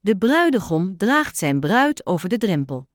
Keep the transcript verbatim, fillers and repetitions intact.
De bruidegom draagt zijn bruid over de drempel.